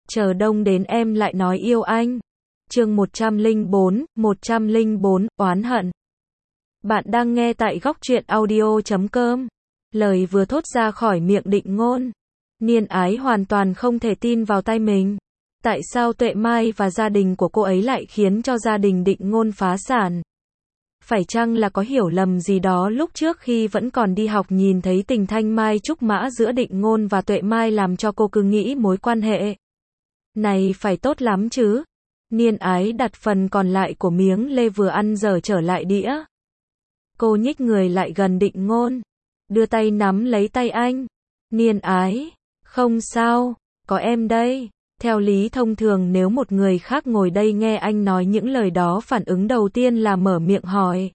chờ đông đến em lại nói yêu anh. Chương 104, oán hận. Bạn đang nghe tại góc truyện audio.com. Lời vừa thốt ra khỏi miệng Định Ngôn, Niên Ái hoàn toàn không thể tin vào tai mình. Tại sao Tuệ Mai và gia đình của cô ấy lại khiến cho gia đình Định Ngôn phá sản? Phải chăng là có hiểu lầm gì đó lúc trước khi vẫn còn đi học nhìn thấy tình thanh mai trúc mã giữa Định Ngôn và Tuệ Mai làm cho cô cứ nghĩ mối quan hệ này phải tốt lắm chứ? Niên Ái đặt phần còn lại của miếng lê vừa ăn dở trở lại đĩa. Cô nhích người lại gần Định Ngôn, đưa tay nắm lấy tay anh. Niên Ái, không sao, có em đây. Theo lý thông thường nếu một người khác ngồi đây nghe anh nói những lời đó phản ứng đầu tiên là mở miệng hỏi.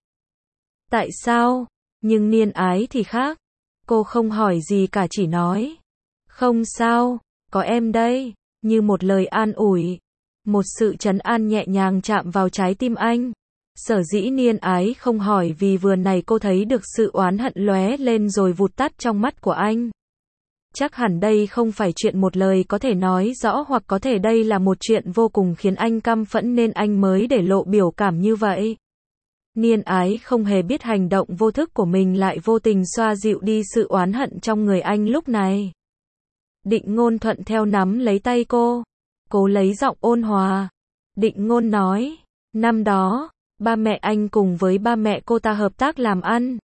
Tại sao? Nhưng Niên Ái thì khác. Cô không hỏi gì cả chỉ nói. Không sao, có em đây. Như một lời an ủi. Một sự trấn an nhẹ nhàng chạm vào trái tim anh. Sở dĩ Niên Ái không hỏi vì vừa này cô thấy được sự oán hận lóe lên rồi vụt tắt trong mắt của anh. Chắc hẳn đây không phải chuyện một lời có thể nói rõ hoặc có thể đây là một chuyện vô cùng khiến anh căm phẫn nên anh mới để lộ biểu cảm như vậy. Niên Ái không hề biết hành động vô thức của mình lại vô tình xoa dịu đi sự oán hận trong người anh lúc này. Định Ngôn thuận theo nắm lấy tay cô. Cố lấy giọng ôn hòa. Định Ngôn nói, năm đó, ba mẹ anh cùng với ba mẹ cô ta hợp tác làm ăn.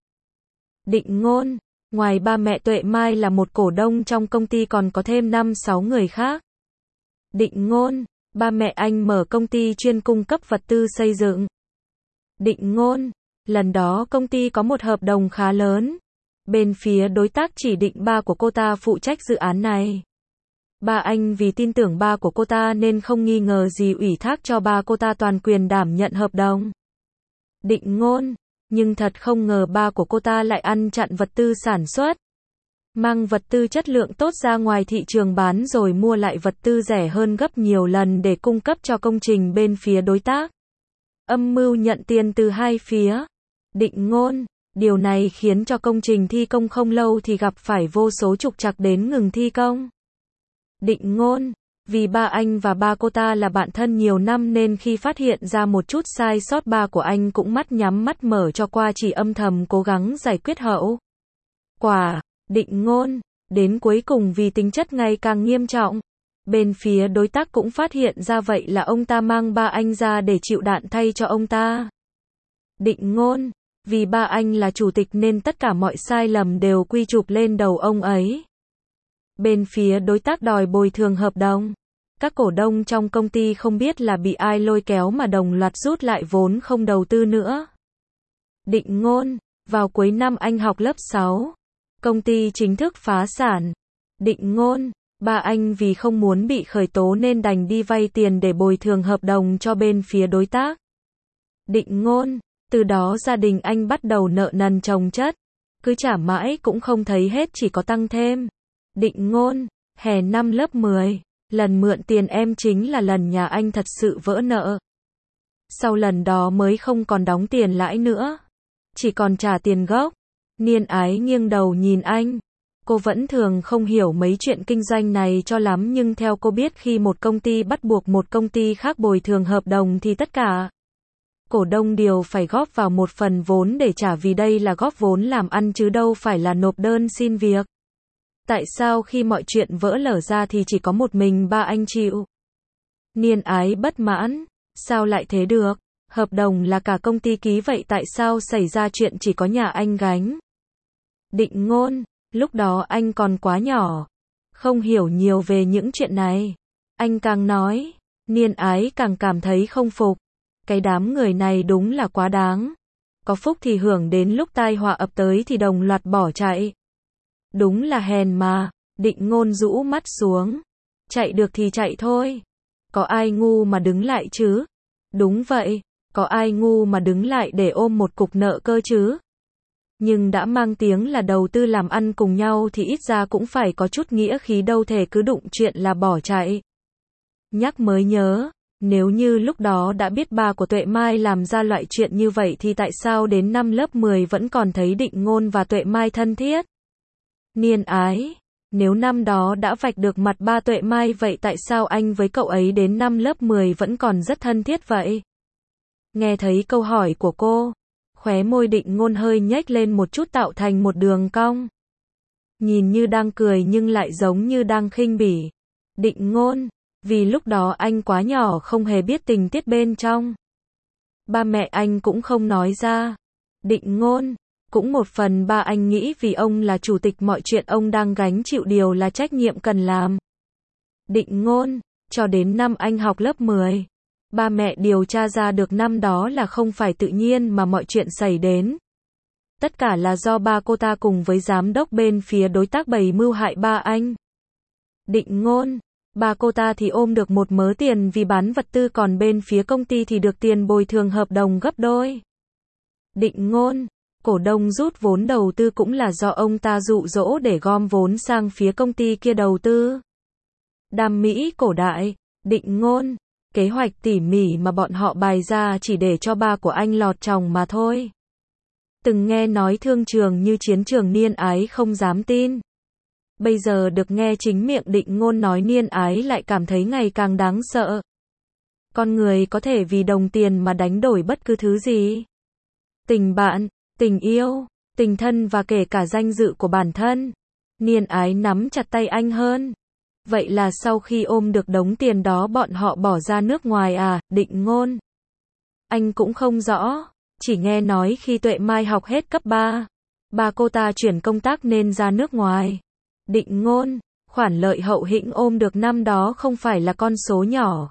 Định Ngôn, ngoài ba mẹ Tuệ Mai là một cổ đông trong công ty còn có thêm 5-6 người khác. Định Ngôn, ba mẹ anh mở công ty chuyên cung cấp vật tư xây dựng. Định Ngôn, lần đó công ty có một hợp đồng khá lớn. Bên phía đối tác chỉ định ba của cô ta phụ trách dự án này. Ba anh vì tin tưởng ba của cô ta nên không nghi ngờ gì ủy thác cho ba cô ta toàn quyền đảm nhận hợp đồng. Định Ngôn, nhưng thật không ngờ ba của cô ta lại ăn chặn vật tư sản xuất. Mang vật tư chất lượng tốt ra ngoài thị trường bán rồi mua lại vật tư rẻ hơn gấp nhiều lần để cung cấp cho công trình bên phía đối tác. Âm mưu nhận tiền từ hai phía. Định Ngôn, điều này khiến cho công trình thi công không lâu thì gặp phải vô số trục trặc đến ngừng thi công. Định Ngôn, vì ba anh và ba cô ta là bạn thân nhiều năm nên khi phát hiện ra một chút sai sót ba của anh cũng mắt nhắm mắt mở cho qua chỉ âm thầm cố gắng giải quyết hậu quả. Định Ngôn, đến cuối cùng vì tính chất ngày càng nghiêm trọng, bên phía đối tác cũng phát hiện ra vậy là ông ta mang ba anh ra để chịu đạn thay cho ông ta. Định Ngôn, vì ba anh là chủ tịch nên tất cả mọi sai lầm đều quy chụp lên đầu ông ấy. Bên phía đối tác đòi bồi thường hợp đồng. Các cổ đông trong công ty không biết là bị ai lôi kéo mà đồng loạt rút lại vốn không đầu tư nữa. Định Ngôn, vào cuối năm anh học lớp 6, công ty chính thức phá sản. Định Ngôn, ba anh vì không muốn bị khởi tố nên đành đi vay tiền để bồi thường hợp đồng cho bên phía đối tác. Định Ngôn, từ đó gia đình anh bắt đầu nợ nần chồng chất, cứ trả mãi cũng không thấy hết chỉ có tăng thêm. Định Ngôn, hè năm lớp 10, lần mượn tiền em chính là lần nhà anh thật sự vỡ nợ. Sau lần đó mới không còn đóng tiền lãi nữa, chỉ còn trả tiền gốc. Niên Ái nghiêng đầu nhìn anh. Cô vẫn thường không hiểu mấy chuyện kinh doanh này cho lắm nhưng theo cô biết khi một công ty bắt buộc một công ty khác bồi thường hợp đồng thì tất cả cổ đông đều phải góp vào một phần vốn để trả vì đây là góp vốn làm ăn chứ đâu phải là nộp đơn xin việc. Tại sao khi mọi chuyện vỡ lở ra thì chỉ có một mình ba anh chịu? Niên Ái bất mãn, sao lại thế được? Hợp đồng là cả công ty ký vậy tại sao xảy ra chuyện chỉ có nhà anh gánh? Định Ngôn, lúc đó anh còn quá nhỏ, không hiểu nhiều về những chuyện này. Anh càng nói, Niên Ái càng cảm thấy không phục. Cái đám người này đúng là quá đáng. Có phúc thì hưởng đến lúc tai họa ập tới thì đồng loạt bỏ chạy. Đúng là hèn mà. Định Ngôn rũ mắt xuống. Chạy được thì chạy thôi. Có ai ngu mà đứng lại chứ? Đúng vậy, có ai ngu mà đứng lại để ôm một cục nợ cơ chứ? Nhưng đã mang tiếng là đầu tư làm ăn cùng nhau thì ít ra cũng phải có chút nghĩa khí đâu thể cứ đụng chuyện là bỏ chạy. Nhắc mới nhớ, nếu như lúc đó đã biết ba của Tuệ Mai làm ra loại chuyện như vậy thì tại sao đến năm lớp 10 vẫn còn thấy Định Ngôn và Tuệ Mai thân thiết? Niên Ái, Nếu năm đó đã vạch được mặt ba Tuệ Mai vậy tại sao anh với cậu ấy đến năm lớp 10 vẫn còn rất thân thiết vậy? Nghe thấy câu hỏi của cô, khóe môi Định Ngôn hơi nhếch lên một chút tạo thành một đường cong. Nhìn như đang cười nhưng lại giống như đang khinh bỉ. Định Ngôn, vì lúc đó anh quá nhỏ không hề biết tình tiết bên trong. Ba mẹ anh cũng không nói ra. Định Ngôn, cũng một phần ba anh nghĩ vì ông là chủ tịch mọi chuyện ông đang gánh chịu điều là trách nhiệm cần làm. Định Ngôn, cho đến năm anh học lớp 10, ba mẹ điều tra ra được năm đó là không phải tự nhiên mà mọi chuyện xảy đến. Tất cả là do ba cô ta cùng với giám đốc bên phía đối tác bày mưu hại ba anh. Định Ngôn, ba cô ta thì ôm được một mớ tiền vì bán vật tư còn bên phía công ty thì được tiền bồi thường hợp đồng gấp đôi. Định Ngôn, cổ đông rút vốn đầu tư cũng là do ông ta dụ dỗ để gom vốn sang phía công ty kia đầu tư. Đam mỹ cổ đại, Định Ngôn, kế hoạch tỉ mỉ mà bọn họ bày ra chỉ để cho ba của anh lọt chòng mà thôi. Từng nghe nói thương trường như chiến trường Niên Ái không dám tin. Bây giờ được nghe chính miệng Định Ngôn nói Niên Ái lại cảm thấy ngày càng đáng sợ. Con người có thể vì đồng tiền mà đánh đổi bất cứ thứ gì. Tình bạn, tình yêu, tình thân và kể cả danh dự của bản thân. Niên Ái nắm chặt tay anh hơn. Vậy là sau khi ôm được đống tiền đó bọn họ bỏ ra nước ngoài à, Định Ngôn? Anh cũng không rõ, chỉ nghe nói khi Tuệ Mai học hết cấp 3, ba cô ta chuyển công tác nên ra nước ngoài. Định Ngôn, khoản lợi hậu hĩnh ôm được năm đó không phải là con số nhỏ.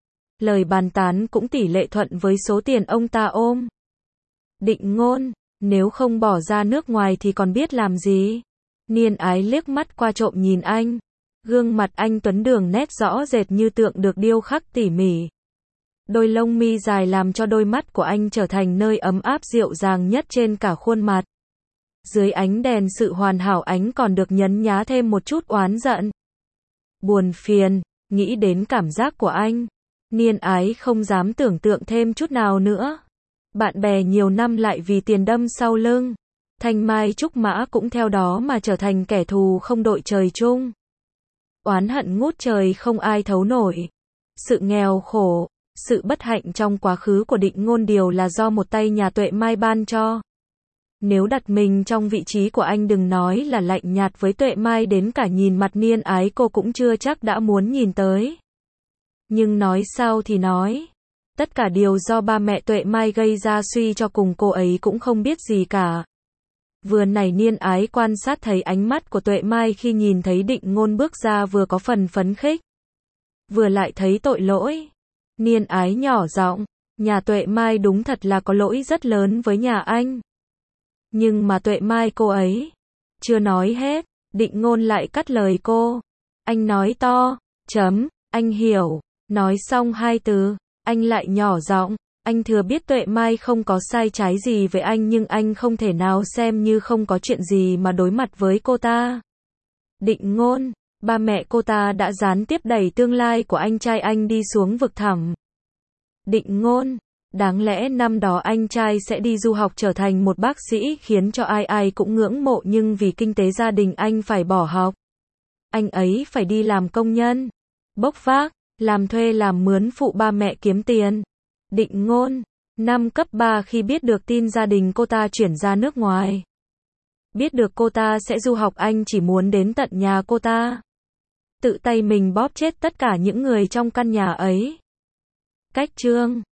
Lời bàn tán cũng tỷ lệ thuận với số tiền ông ta ôm. Định Ngôn, nếu không bỏ ra nước ngoài thì còn biết làm gì? Niên Ái liếc mắt qua trộm nhìn anh. Gương mặt anh tuấn đường nét rõ rệt như tượng được điêu khắc tỉ mỉ. Đôi lông mi dài làm cho đôi mắt của anh trở thành nơi ấm áp dịu dàng nhất trên cả khuôn mặt. Dưới ánh đèn sự hoàn hảo ánh còn được nhấn nhá thêm một chút oán giận. Buồn phiền, nghĩ đến cảm giác của anh. Niên Ái không dám tưởng tượng thêm chút nào nữa. Bạn bè nhiều năm lại vì tiền đâm sau lưng. Thanh Mai Trúc Mã cũng theo đó mà trở thành kẻ thù không đội trời chung. Oán hận ngút trời không ai thấu nổi. Sự nghèo khổ, sự bất hạnh trong quá khứ của Định Ngôn đều là do một tay nhà Tuệ Mai ban cho. Nếu đặt mình trong vị trí của anh đừng nói là lạnh nhạt với Tuệ Mai đến cả nhìn mặt Niên Ái cô cũng chưa chắc đã muốn nhìn tới. Nhưng nói sao thì nói. Tất cả điều do ba mẹ Tuệ Mai gây ra suy cho cùng cô ấy cũng không biết gì cả. Vừa nãy Niên Ái quan sát thấy ánh mắt của Tuệ Mai khi nhìn thấy Định Ngôn bước ra vừa có phần phấn khích. Vừa lại thấy tội lỗi. Niên Ái nhỏ giọng, nhà Tuệ Mai đúng thật là có lỗi rất lớn với nhà anh. Nhưng mà Tuệ Mai cô ấy, chưa nói hết, Định Ngôn lại cắt lời cô. Anh nói to, anh hiểu, nói xong hai từ, anh lại nhỏ giọng, anh thừa biết Tuệ Mai không có sai trái gì với anh nhưng anh không thể nào xem như không có chuyện gì mà đối mặt với cô ta. Định Ngôn, ba mẹ cô ta đã gián tiếp đẩy tương lai của anh trai anh đi xuống vực thẳm. Định Ngôn, đáng lẽ năm đó anh trai sẽ đi du học trở thành một bác sĩ khiến cho ai ai cũng ngưỡng mộ nhưng vì kinh tế gia đình anh phải bỏ học. Anh ấy phải đi làm công nhân, bốc vác, làm thuê làm mướn phụ ba mẹ kiếm tiền. Định Ngôn, năm cấp 3 khi biết được tin gia đình cô ta chuyển ra nước ngoài. Biết được cô ta sẽ du học anh chỉ muốn đến tận nhà cô ta. Tự tay mình bóp chết tất cả những người trong căn nhà ấy. Cách chương